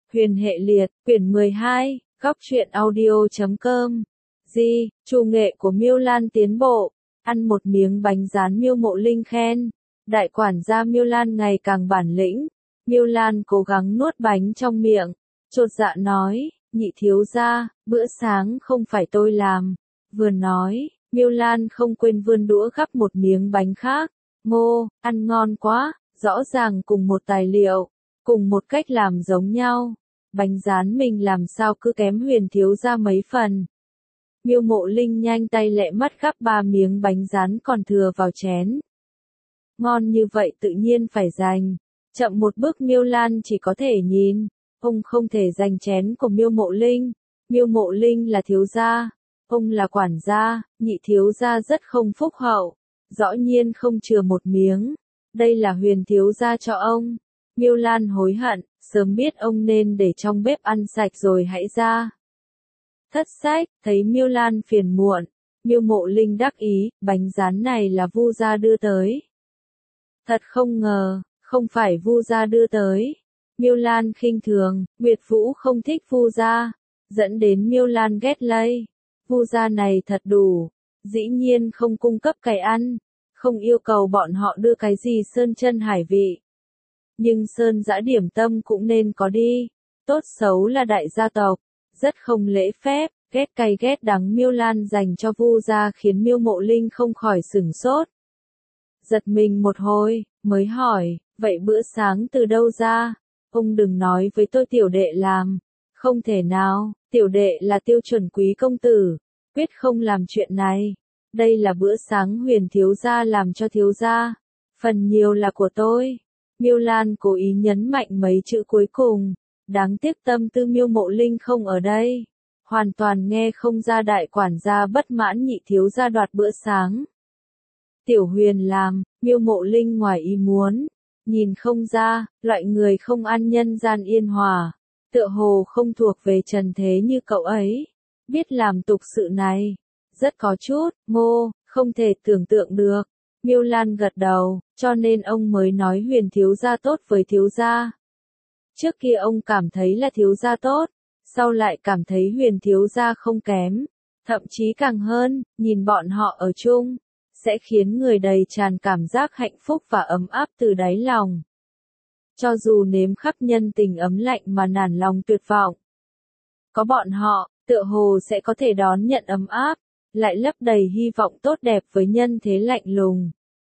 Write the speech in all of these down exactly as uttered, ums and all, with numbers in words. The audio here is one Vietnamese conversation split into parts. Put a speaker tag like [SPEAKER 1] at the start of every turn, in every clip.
[SPEAKER 1] Huyền hệ liệt, quyển mười hai, góc truyện audio chấm com. Di, chủ nghệ của Miêu Lan tiến bộ, ăn một miếng bánh rán Miêu Mộ Linh khen. Đại quản gia Miêu Lan ngày càng bản lĩnh. Miêu Lan cố gắng nuốt bánh trong miệng, chột dạ nói, nhị thiếu gia, bữa sáng không phải tôi làm. Vừa nói, Miêu Lan không quên vươn đũa gắp một miếng bánh khác. Ngô, ăn ngon quá, rõ ràng cùng một tài liệu, cùng một cách làm giống nhau. Bánh rán mình làm sao cứ kém Huyền thiếu gia mấy phần. Miêu Mộ Linh nhanh tay lẹ mắt gắp ba miếng bánh rán còn thừa vào chén. Ngon như vậy tự nhiên phải giành. Chậm một bước Miêu Lan chỉ có thể nhìn, ông không thể giành chén của Miêu Mộ Linh. Miêu Mộ Linh là thiếu gia, ông là quản gia, nhị thiếu gia rất không phúc hậu, rõ nhiên không chừa một miếng. Đây là Huyền thiếu gia cho ông. Miêu Lan hối hận, sớm biết ông nên để trong bếp ăn sạch rồi hãy ra. Thất sách, thấy Miêu Lan phiền muộn, Miêu Mộ Linh đắc ý, bánh rán này là Vu gia đưa tới. Thật không ngờ, không phải Vu gia đưa tới. Miêu Lan khinh thường, Nguyệt Vũ không thích Vu gia, dẫn đến Miêu Lan ghét lây. Vu gia này thật đủ, dĩ nhiên không cung cấp cái ăn, không yêu cầu bọn họ đưa cái gì sơn chân hải vị. Nhưng sơn dã điểm tâm cũng nên có đi, tốt xấu là đại gia tộc, rất không lễ phép, ghét cay ghét đắng Miêu Lan dành cho Vu gia khiến Miêu Mộ Linh không khỏi sửng sốt. Giật mình một hồi, mới hỏi, vậy bữa sáng từ đâu ra? Ông đừng nói với tôi tiểu đệ làm. Không thể nào, tiểu đệ là tiêu chuẩn quý công tử, quyết không làm chuyện này. Đây là bữa sáng Huyền thiếu gia làm cho thiếu gia, phần nhiều là của tôi. Miêu Lan cố ý nhấn mạnh mấy chữ cuối cùng, đáng tiếc tâm tư Miêu Mộ Linh không ở đây, hoàn toàn nghe không ra đại quản gia bất mãn nhị thiếu gia đoạt bữa sáng. Tiểu Huyền làm, Miêu Mộ Linh ngoài ý muốn, nhìn không ra, loại người không ăn nhân gian yên hòa, tựa hồ không thuộc về trần thế như cậu ấy, biết làm tục sự này, rất có chút, ngô, không thể tưởng tượng được. Miêu Lan gật đầu, cho nên ông mới nói Huyền thiếu gia tốt với thiếu gia. Trước kia ông cảm thấy là thiếu gia tốt, sau lại cảm thấy Huyền thiếu gia không kém, thậm chí càng hơn, nhìn bọn họ ở chung, sẽ khiến người đầy tràn cảm giác hạnh phúc và ấm áp từ đáy lòng. Cho dù nếm khắp nhân tình ấm lạnh mà nản lòng tuyệt vọng, có bọn họ, tựa hồ sẽ có thể đón nhận ấm áp, lại lấp đầy hy vọng tốt đẹp với nhân thế lạnh lùng.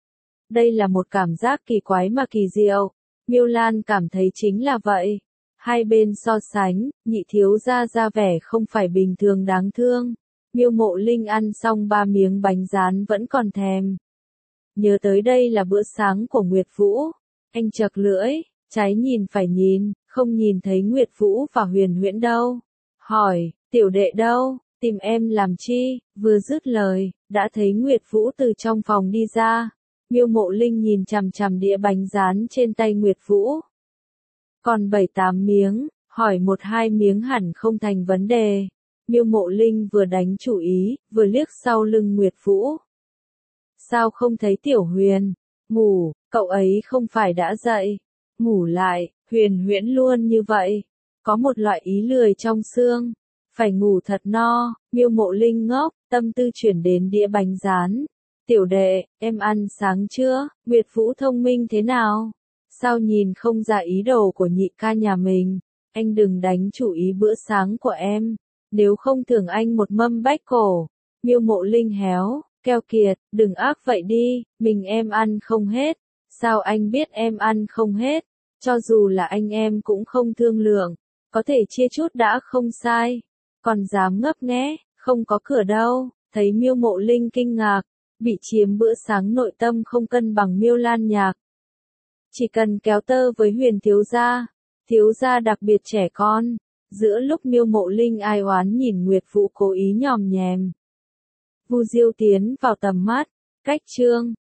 [SPEAKER 1] Đây là một cảm giác kỳ quái mà kỳ diệu, Miêu Lan cảm thấy chính là vậy. Hai bên so sánh, nhị thiếu gia ra vẻ không phải bình thường đáng thương. Miêu Mộ Linh ăn xong ba miếng bánh rán vẫn còn thèm. Nhớ tới đây là bữa sáng của Nguyệt Vũ, anh chật lưỡi, trái nhìn phải nhìn, không nhìn thấy Nguyệt Vũ và Huyền Huyễn đâu. Hỏi, tiểu đệ đâu, tìm em làm chi? Vừa dứt lời, đã thấy Nguyệt Vũ từ trong phòng đi ra. Miêu Mộ Linh nhìn chằm chằm đĩa bánh rán trên tay Nguyệt Vũ. Còn bảy tám miếng, hỏi một hai miếng hẳn không thành vấn đề. Miêu Mộ Linh vừa đánh chủ ý, vừa liếc sau lưng Nguyệt Vũ. Sao không thấy Tiểu Huyền? Ngủ, cậu ấy không phải đã dậy. Ngủ lại, Huyền Huyễn luôn như vậy. Có một loại ý lười trong xương. Phải ngủ thật no, Miêu Mộ Linh ngốc, tâm tư chuyển đến đĩa bánh rán. Tiểu đệ, em ăn sáng chưa? Nguyệt Vũ thông minh thế nào? Sao nhìn không ra ý đồ của nhị ca nhà mình? Anh đừng đánh chủ ý bữa sáng của em. Nếu không thưởng anh một mâm bách cổ. Miêu Mộ Linh héo, keo kiệt, đừng ác vậy đi, mình em ăn không hết. Sao anh biết em ăn không hết? Cho dù là anh em cũng không thương lượng, có thể chia chút đã không sai. Còn dám ngấp nghé, không có cửa đâu. Thấy Miêu Mộ Linh kinh ngạc, bị chiếm bữa sáng nội tâm không cân bằng Miêu Lan nhạc. Chỉ cần kéo tơ với Huyền thiếu gia, thiếu gia đặc biệt trẻ con. Giữa lúc Miêu Mộ Linh ai oán nhìn Nguyệt Vũ cố ý nhòm nhèm, Vu Diêu tiến vào tầm mắt, cách chương.